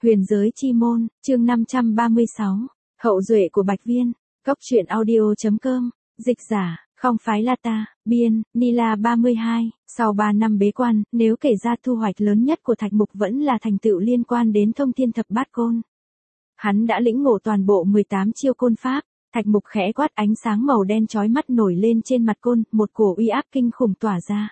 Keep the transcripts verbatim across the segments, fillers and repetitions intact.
Huyền giới chi môn, chương năm trăm ba mươi sáu, hậu duệ của Bạch Viên, Cốc truyện audio.com, dịch giả, không phái la ta, biên, Nila ba mươi hai, sau ba năm bế quan, nếu kể ra thu hoạch lớn nhất của Thạch Mục vẫn là thành tựu liên quan đến thông thiên thập bát côn. Hắn đã lĩnh ngộ toàn bộ mười tám chiêu côn pháp, Thạch Mục khẽ quát, ánh sáng màu đen chói mắt nổi lên trên mặt côn, một cổ uy áp kinh khủng tỏa ra.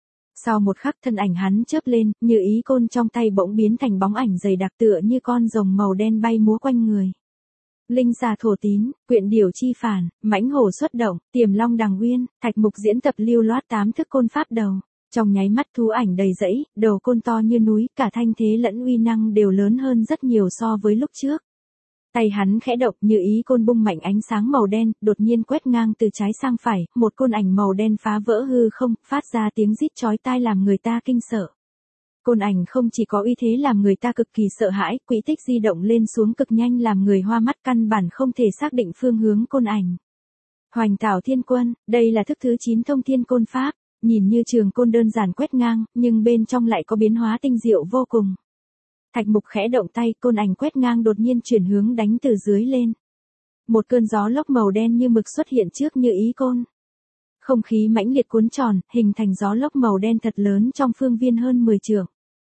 Sau một khắc thân ảnh hắn chớp lên, như ý côn trong tay bỗng biến thành bóng ảnh dày đặc tựa như con rồng màu đen bay múa quanh người. Linh xà thổ tín, quyện điểu chi phản, mãnh hổ xuất động, tiềm long đằng uyên, Thạch Mục diễn tập lưu loát tám thức côn pháp đầu. Trong nháy mắt thú ảnh đầy rẫy, đầu côn to như núi, cả thanh thế lẫn uy năng đều lớn hơn rất nhiều so với lúc trước. Tay hắn khẽ động, như ý côn bung mạnh ánh sáng màu đen, đột nhiên quét ngang từ trái sang phải, một côn ảnh màu đen phá vỡ hư không, phát ra tiếng rít chói tai làm người ta kinh sợ. Côn ảnh không chỉ có uy thế làm người ta cực kỳ sợ hãi, quỹ tích di động lên xuống cực nhanh làm người hoa mắt, căn bản không thể xác định phương hướng côn ảnh. Hoành Thảo Thiên Quân, đây là thức thứ chín thông thiên côn pháp, nhìn như trường côn đơn giản quét ngang, nhưng bên trong lại có biến hóa tinh diệu vô cùng. Thạch Mục khẽ động tay, côn ảnh quét ngang đột nhiên chuyển hướng đánh từ dưới lên. Một cơn gió lốc màu đen như mực xuất hiện trước như ý côn. Không khí mãnh liệt cuốn tròn, hình thành gió lốc màu đen thật lớn trong phương viên hơn mười trượng.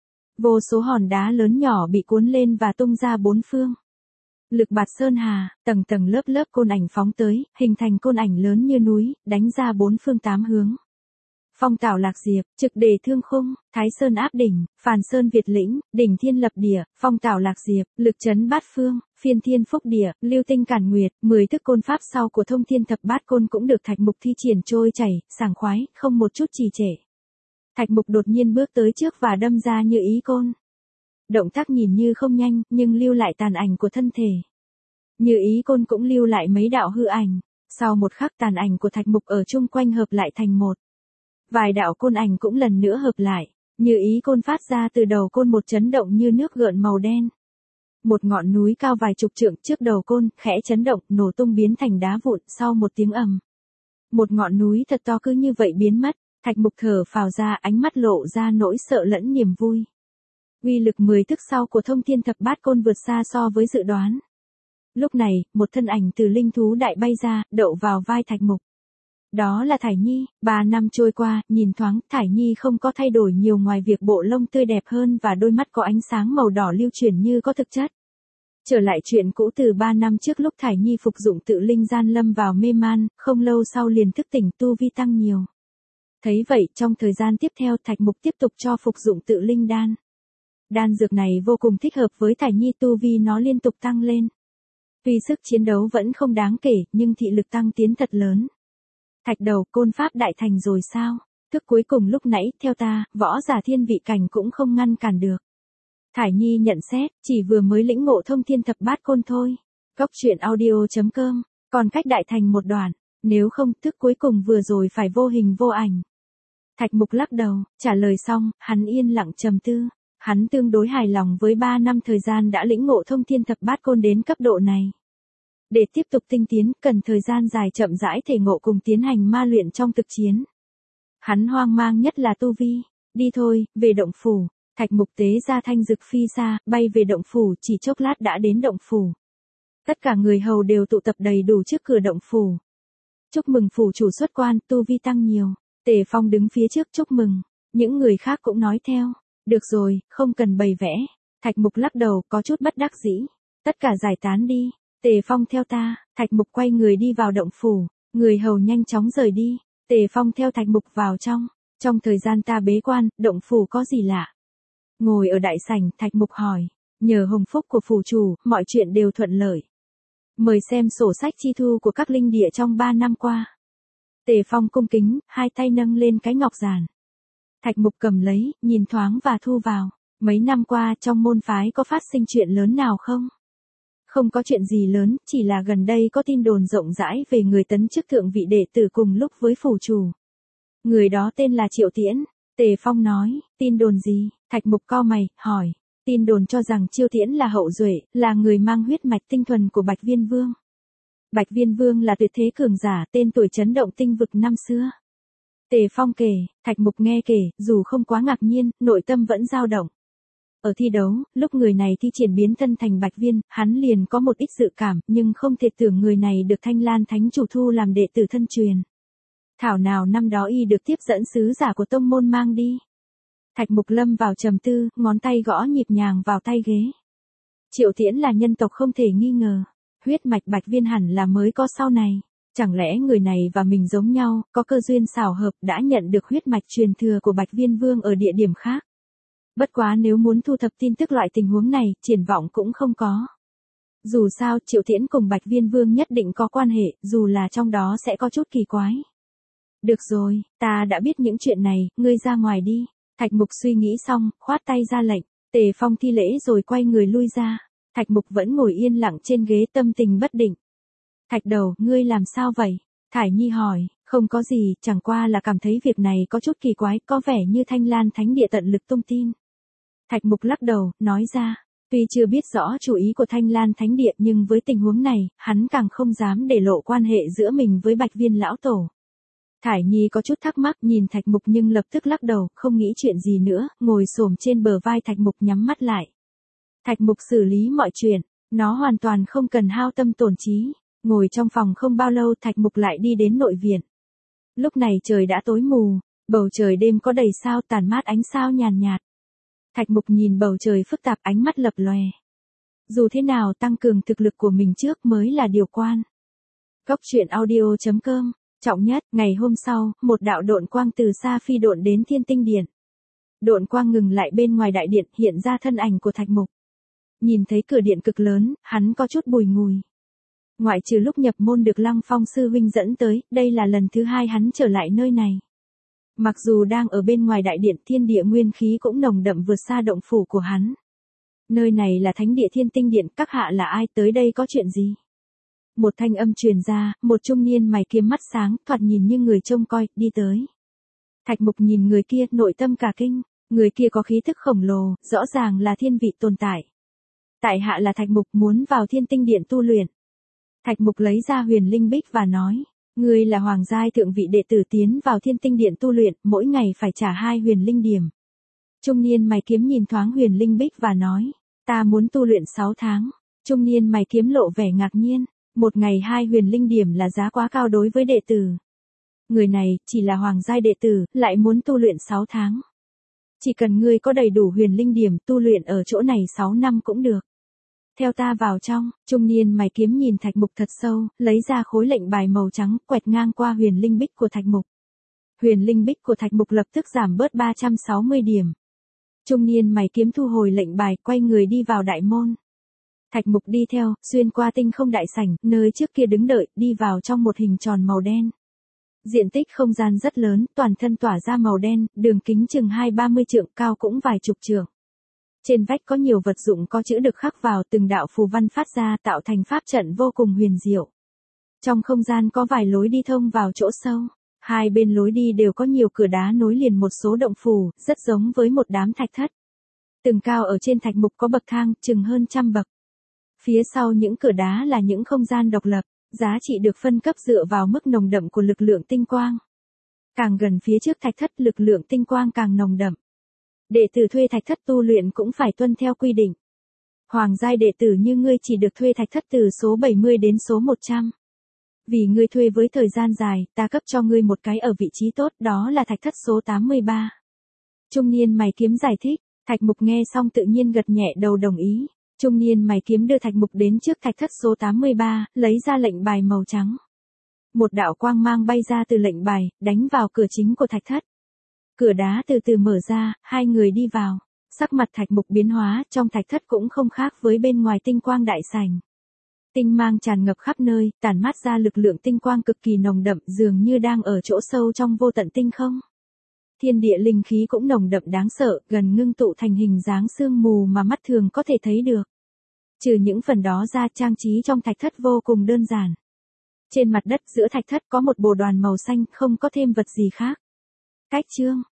Vô số hòn đá lớn nhỏ bị cuốn lên và tung ra bốn phương. Lực bạt sơn hà, tầng tầng lớp lớp côn ảnh phóng tới, hình thành côn ảnh lớn như núi, đánh ra bốn phương tám hướng. Phong Tảo Lạc Diệp, Trực Đề Thương Khung, Thái Sơn Áp Đỉnh, Phàn Sơn Việt Lĩnh, Đỉnh Thiên Lập Địa, Phong Tảo Lạc Diệp, Lực Chấn Bát Phương, Phiên Thiên Phúc Địa, Lưu Tinh Cản Nguyệt, mười thức côn pháp sau của thông thiên thập bát côn cũng được Thạch Mục thi triển trôi chảy, sảng khoái, không một chút trì trệ. Thạch Mục đột nhiên bước tới trước và đâm ra như ý côn. Động tác nhìn như không nhanh, nhưng lưu lại tàn ảnh của thân thể. Như ý côn cũng lưu lại mấy đạo hư ảnh, sau một khắc tàn ảnh của Thạch Mục ở chung quanh hợp lại thành một. Vài đạo côn ảnh cũng lần nữa hợp lại, như ý côn phát ra từ đầu côn một chấn động như nước gợn màu đen. Một ngọn núi cao vài chục trượng trước đầu côn, khẽ chấn động, nổ tung biến thành đá vụn sau một tiếng ầm. Một ngọn núi thật to cứ như vậy biến mất, Thạch Mục thở phào ra, ánh mắt lộ ra nỗi sợ lẫn niềm vui. Uy lực mười thức sau của thông thiên thập bát côn vượt xa so với dự đoán. Lúc này, một thân ảnh từ linh thú đại bay ra, đậu vào vai Thạch Mục. Đó là Thải Nhi, ba năm trôi qua, nhìn thoáng, Thải Nhi không có thay đổi nhiều ngoài việc bộ lông tươi đẹp hơn và đôi mắt có ánh sáng màu đỏ lưu chuyển như có thực chất. Trở lại chuyện cũ từ ba năm trước lúc Thải Nhi phục dụng tự linh gian lâm vào mê man, không lâu sau liền thức tỉnh tu vi tăng nhiều. Thấy vậy, trong thời gian tiếp theo Thạch Mục tiếp tục cho phục dụng tự linh đan. Đan dược này vô cùng thích hợp với Thải Nhi, tu vi nó liên tục tăng lên. Tuy sức chiến đấu vẫn không đáng kể, nhưng thị lực tăng tiến thật lớn. Thạch Đầu, côn pháp đại thành rồi sao? Thức cuối cùng lúc nãy, theo ta, võ giả thiên vị cảnh cũng không ngăn cản được. Thải Nhi nhận xét, chỉ vừa mới lĩnh ngộ thông thiên thập bát côn thôi. Cốc truyện audio.com, còn cách đại thành một đoạn, nếu không, thức cuối cùng vừa rồi phải vô hình vô ảnh. Thạch Mục lắc đầu, trả lời xong, hắn yên lặng trầm tư. Hắn tương đối hài lòng với ba năm thời gian đã lĩnh ngộ thông thiên thập bát côn đến cấp độ này. Để tiếp tục tinh tiến, cần thời gian dài chậm rãi thể ngộ cùng tiến hành ma luyện trong thực chiến. Hắn hoang mang nhất là tu vi. Đi thôi, về động phủ. Thạch Mục tế ra thanh dực phi xa, bay về động phủ, chỉ chốc lát đã đến động phủ. Tất cả người hầu đều tụ tập đầy đủ trước cửa động phủ. Chúc mừng phủ chủ xuất quan, tu vi tăng nhiều. Tề Phong đứng phía trước chúc mừng. Những người khác cũng nói theo. Được rồi, không cần bày vẽ. Thạch Mục lắc đầu, có chút bất đắc dĩ. Tất cả giải tán đi. Tề Phong theo ta. Thạch Mục quay người đi vào động phủ. Người hầu nhanh chóng rời đi. Tề Phong theo Thạch Mục vào trong. Trong thời gian ta bế quan, động phủ có gì lạ? Ngồi ở đại sảnh, Thạch Mục hỏi. Nhờ hồng phúc của phủ chủ, mọi chuyện đều thuận lợi. Mời xem sổ sách chi thu của các linh địa trong ba năm qua. Tề Phong cung kính, hai tay nâng lên cái ngọc giản. Thạch Mục cầm lấy, nhìn thoáng và thu vào. Mấy năm qua trong môn phái có phát sinh chuyện lớn nào không? Không có chuyện gì lớn, chỉ là gần đây có tin đồn rộng rãi về người tấn chức thượng vị đệ tử cùng lúc với phủ chủ. Người đó tên là Triệu Tiễn. Tề Phong nói, tin đồn gì? Thạch Mục cau mày, hỏi. Tin đồn cho rằng Chiêu Tiễn là hậu duệ, là người mang huyết mạch tinh thuần của Bạch Viên Vương. Bạch Viên Vương là tuyệt thế cường giả, tên tuổi chấn động tinh vực năm xưa. Tề Phong kể, Thạch Mục nghe kể, dù không quá ngạc nhiên, nội tâm vẫn dao động. Ở thi đấu, lúc người này thi triển biến thân thành Bạch Viên, hắn liền có một ít dự cảm, nhưng không thể tưởng người này được Thanh Lan Thánh Chủ thu làm đệ tử thân truyền. Thảo nào năm đó y được tiếp dẫn sứ giả của tông môn mang đi. Thạch Mục lâm vào trầm tư, ngón tay gõ nhịp nhàng vào tay ghế. Triệu Tiễn là nhân tộc không thể nghi ngờ. Huyết mạch Bạch Viên hẳn là mới có sau này. Chẳng lẽ người này và mình giống nhau, có cơ duyên xảo hợp đã nhận được huyết mạch truyền thừa của Bạch Viên Vương ở địa điểm khác. Bất quá nếu muốn thu thập tin tức loại tình huống này, triển vọng cũng không có. Dù sao, Triệu Tiễn cùng Bạch Viên Vương nhất định có quan hệ, dù là trong đó sẽ có chút kỳ quái. Được rồi, ta đã biết những chuyện này, ngươi ra ngoài đi. Thạch Mục suy nghĩ xong, khoát tay ra lệnh. Tề Phong thi lễ rồi quay người lui ra. Thạch Mục vẫn ngồi yên lặng trên ghế tâm tình bất định. Thạch Đầu, ngươi làm sao vậy? Thải Nhi hỏi, không có gì, chẳng qua là cảm thấy việc này có chút kỳ quái, có vẻ như Thanh Lan Thánh Địa tận lực tung tin. Thạch Mục lắc đầu, nói ra, tuy chưa biết rõ chủ ý của Thanh Lan Thánh Địa nhưng với tình huống này, hắn càng không dám để lộ quan hệ giữa mình với Bạch Viên lão tổ. Thải Nhi có chút thắc mắc nhìn Thạch Mục nhưng lập tức lắc đầu, không nghĩ chuyện gì nữa, ngồi xổm trên bờ vai Thạch Mục nhắm mắt lại. Thạch Mục xử lý mọi chuyện, nó hoàn toàn không cần hao tâm tổn trí. Ngồi trong phòng không bao lâu Thạch Mục lại đi đến nội viện. Lúc này trời đã tối mù, bầu trời đêm có đầy sao tàn mát ánh sao nhàn nhạt. Thạch Mục nhìn bầu trời phức tạp ánh mắt lập lòe. Dù thế nào tăng cường thực lực của mình trước mới là điều quan. Góc truyện audio chấm com. Trọng nhất, ngày hôm sau, một đạo độn quang từ xa phi độn đến Thiên Tinh Điện. Độn quang ngừng lại bên ngoài đại điện, hiện ra thân ảnh của Thạch Mục. Nhìn thấy cửa điện cực lớn, hắn có chút bùi ngùi. Ngoại trừ lúc nhập môn được Lăng Phong sư huynh dẫn tới, đây là lần thứ hai hắn trở lại nơi này. Mặc dù đang ở bên ngoài đại điện, thiên địa nguyên khí cũng nồng đậm vượt xa động phủ của hắn. Nơi này là thánh địa Thiên Tinh Điện, các hạ là ai, tới đây có chuyện gì? Một thanh âm truyền ra, một trung niên mày kiếm mắt sáng, thoạt nhìn như người trông coi, đi tới. Thạch Mục nhìn người kia, nội tâm cả kinh, người kia có khí thức khổng lồ, rõ ràng là thiên vị tồn tại. Tại hạ là Thạch Mục, muốn vào Thiên Tinh Điện tu luyện. Thạch Mục lấy ra huyền linh bích và nói, ngươi là hoàng giai thượng vị đệ tử tiến vào Thiên Tinh Điện tu luyện, mỗi ngày phải trả hai huyền linh điểm. Trung niên mày kiếm nhìn thoáng huyền linh bích và nói, ta muốn tu luyện sáu tháng. Trung niên mày kiếm lộ vẻ ngạc nhiên, một ngày hai huyền linh điểm là giá quá cao đối với đệ tử. Người này, chỉ là hoàng giai đệ tử, lại muốn tu luyện sáu tháng. Chỉ cần ngươi có đầy đủ huyền linh điểm, tu luyện ở chỗ này sáu năm cũng được. Theo ta vào trong, trung niên mày kiếm nhìn Thạch Mục thật sâu, lấy ra khối lệnh bài màu trắng, quẹt ngang qua huyền linh bích của Thạch Mục. Huyền linh bích của Thạch Mục lập tức giảm bớt ba trăm sáu mươi điểm. Trung niên mày kiếm thu hồi lệnh bài, quay người đi vào đại môn. Thạch Mục đi theo, xuyên qua tinh không đại sảnh, nơi trước kia đứng đợi, đi vào trong một hình tròn màu đen. Diện tích không gian rất lớn, toàn thân tỏa ra màu đen, đường kính chừng hai ba mươi trượng, cao cũng vài chục trượng. Trên vách có nhiều vật dụng có chữ được khắc vào, từng đạo phù văn phát ra tạo thành pháp trận vô cùng huyền diệu. Trong không gian có vài lối đi thông vào chỗ sâu, hai bên lối đi đều có nhiều cửa đá nối liền một số động phủ, rất giống với một đám thạch thất. Tường cao ở trên Thạch Mục có bậc thang, chừng hơn trăm bậc. Phía sau những cửa đá là những không gian độc lập, giá trị được phân cấp dựa vào mức nồng đậm của lực lượng tinh quang. Càng gần phía trước thạch thất, lực lượng tinh quang càng nồng đậm. Đệ tử thuê thạch thất tu luyện cũng phải tuân theo quy định. Hoàng giai đệ tử như ngươi chỉ được thuê thạch thất từ số bảy mươi đến số một trăm. Vì ngươi thuê với thời gian dài, ta cấp cho ngươi một cái ở vị trí tốt, đó là thạch thất số tám mươi ba. Trung niên mày kiếm giải thích, Thạch Mục nghe xong tự nhiên gật nhẹ đầu đồng ý. Trung niên mày kiếm đưa Thạch Mục đến trước thạch thất số tám mươi ba, lấy ra lệnh bài màu trắng. Một đạo quang mang bay ra từ lệnh bài, đánh vào cửa chính của thạch thất. Cửa đá từ từ mở ra, hai người đi vào. Sắc mặt Thạch Mục biến hóa, trong thạch thất cũng không khác với bên ngoài tinh quang đại sảnh. Tinh mang tràn ngập khắp nơi, tản mát ra lực lượng tinh quang cực kỳ nồng đậm, dường như đang ở chỗ sâu trong vô tận tinh không. Thiên địa linh khí cũng nồng đậm đáng sợ, gần ngưng tụ thành hình dáng sương mù mà mắt thường có thể thấy được. Trừ những phần đó ra, trang trí trong thạch thất vô cùng đơn giản. Trên mặt đất giữa thạch thất có một bồ đoàn màu xanh, không có thêm vật gì khác. Cách chương